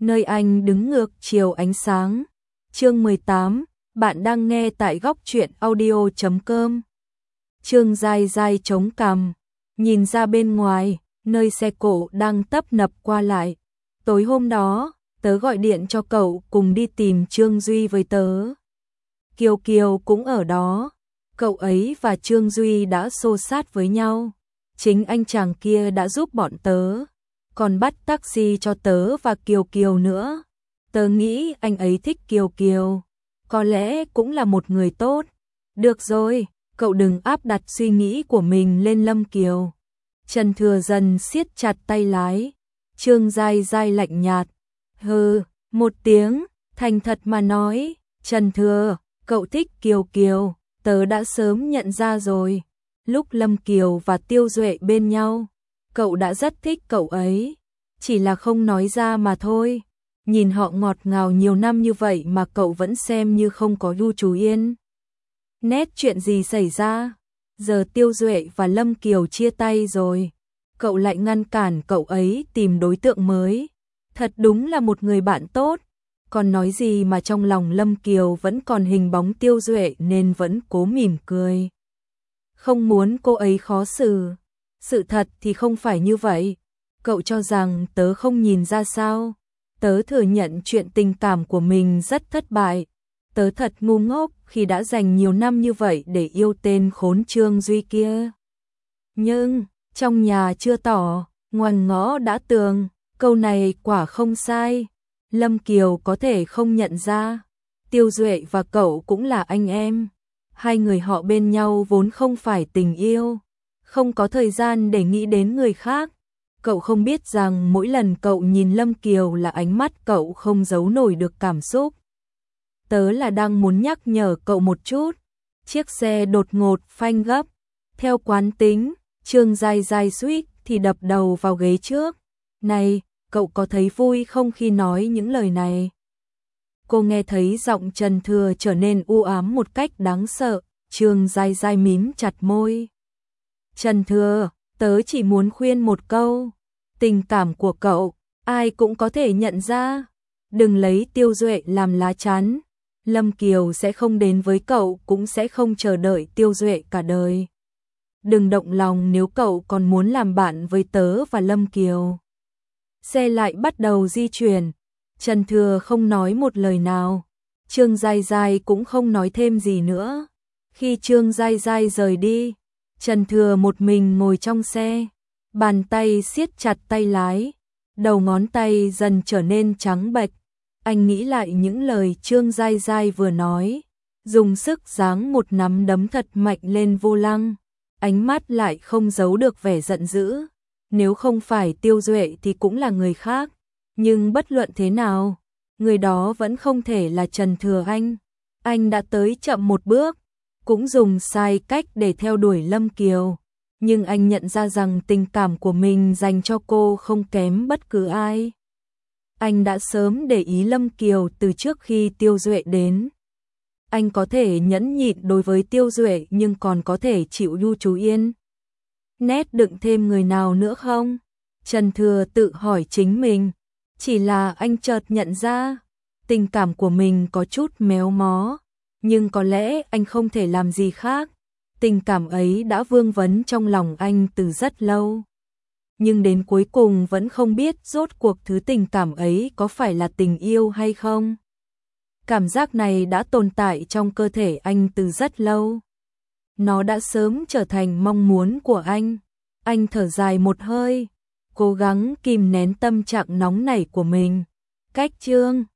nơi anh đứng ngược chiều ánh sáng. Chương 18, bạn đang nghe tại góc truyện audio.com. Trương Giai Giai chống cằm, nhìn ra bên ngoài, nơi xe cộ đang tấp nập qua lại. Tối hôm đó, tớ gọi điện cho cậu cùng đi tìm Trương Duy với tớ. Kiều Kiều cũng ở đó, cậu ấy và Trương Duy đã xô xát với nhau. Chính anh chàng kia đã giúp bọn tớ, còn bắt taxi cho tớ và Kiều Kiều nữa. Tớ nghĩ anh ấy thích Kiều Kiều, có lẽ cũng là một người tốt. Được rồi, cậu đừng áp đặt suy nghĩ của mình lên Lâm Kiều. Trần Thừa dần siết chặt tay lái. Trương Giai Giai lạnh nhạt. Hừ, một tiếng, thành thật mà nói. Trần Thừa, cậu thích Kiều Kiều, tớ đã sớm nhận ra rồi. Lúc Lâm Kiều và Tiêu Duệ bên nhau, cậu đã rất thích cậu ấy, chỉ là không nói ra mà thôi. Nhìn họ ngọt ngào nhiều năm như vậy mà cậu vẫn xem như không có ưu chú yên. Nét chuyện gì xảy ra? Giờ Tiêu Duệ và Lâm Kiều chia tay rồi, cậu lại ngăn cản cậu ấy tìm đối tượng mới. Thật đúng là một người bạn tốt. Còn nói gì mà trong lòng Lâm Kiều vẫn còn hình bóng Tiêu Duệ nên vẫn cố mỉm cười. Không muốn cô ấy khó xử. Sự thật thì không phải như vậy. Cậu cho rằng tớ không nhìn ra sao? Tớ thừa nhận chuyện tình cảm của mình rất thất bại. Tớ thật ngu ngốc khi đã dành nhiều năm như vậy để yêu tên khốn Trương Duy kia. Nhưng, trong nhà chưa tỏ, ngoằn ngõ đã tường, câu này quả không sai. Lâm Kiều có thể không nhận ra, Tiêu Duệ và cậu cũng là anh em. Hai người họ bên nhau vốn không phải tình yêu, không có thời gian để nghĩ đến người khác. Cậu không biết rằng mỗi lần cậu nhìn Lâm Kiều là ánh mắt cậu không giấu nổi được cảm xúc. Tớ là đang muốn nhắc nhở cậu một chút. Chiếc xe đột ngột phanh gấp. Theo quán tính, Trương Giai Giai suýt thì đập đầu vào ghế trước. Này, cậu có thấy vui không khi nói những lời này? Cô nghe thấy giọng Trần Thừa trở nên u ám một cách đáng sợ. Trương Giai Giai mím chặt môi. Trần Thừa, tớ chỉ muốn khuyên một câu. Tình cảm của cậu, ai cũng có thể nhận ra. Đừng lấy Tiêu Duệ làm lá chắn. Lâm Kiều sẽ không đến với cậu, cũng sẽ không chờ đợi Tiêu Duệ cả đời. Đừng động lòng nếu cậu còn muốn làm bạn với tớ và Lâm Kiều. Xe lại bắt đầu di chuyển. Trần Thừa không nói một lời nào. Trương Giai Giai cũng không nói thêm gì nữa. Khi Trương Giai Giai rời đi, Trần Thừa một mình ngồi trong xe. Bàn tay siết chặt tay lái. Đầu ngón tay dần trở nên trắng bệch. Anh nghĩ lại những lời Trương Giai Giai vừa nói. Dùng sức giáng một nắm đấm thật mạnh lên vô lăng. Ánh mắt lại không giấu được vẻ giận dữ. Nếu không phải Tiêu Duệ thì cũng là người khác. Nhưng bất luận thế nào, người đó vẫn không thể là Trần Thừa anh. Anh đã tới chậm một bước, cũng dùng sai cách để theo đuổi Lâm Kiều. Nhưng anh nhận ra rằng tình cảm của mình dành cho cô không kém bất cứ ai. Anh đã sớm để ý Lâm Kiều từ trước khi Tiêu Duệ đến. Anh có thể nhẫn nhịn đối với Tiêu Duệ nhưng còn có thể chịu ưu chú yên. Nét đựng thêm người nào nữa không? Trần Thừa tự hỏi chính mình. Chỉ là anh chợt nhận ra, tình cảm của mình có chút méo mó. Nhưng có lẽ anh không thể làm gì khác. Tình cảm ấy đã vương vấn trong lòng anh từ rất lâu. Nhưng đến cuối cùng vẫn không biết rốt cuộc thứ tình cảm ấy có phải là tình yêu hay không. Cảm giác này đã tồn tại trong cơ thể anh từ rất lâu. Nó đã sớm trở thành mong muốn của anh. Anh thở dài một hơi, cố gắng kìm nén tâm trạng nóng nảy của mình. Cách Trương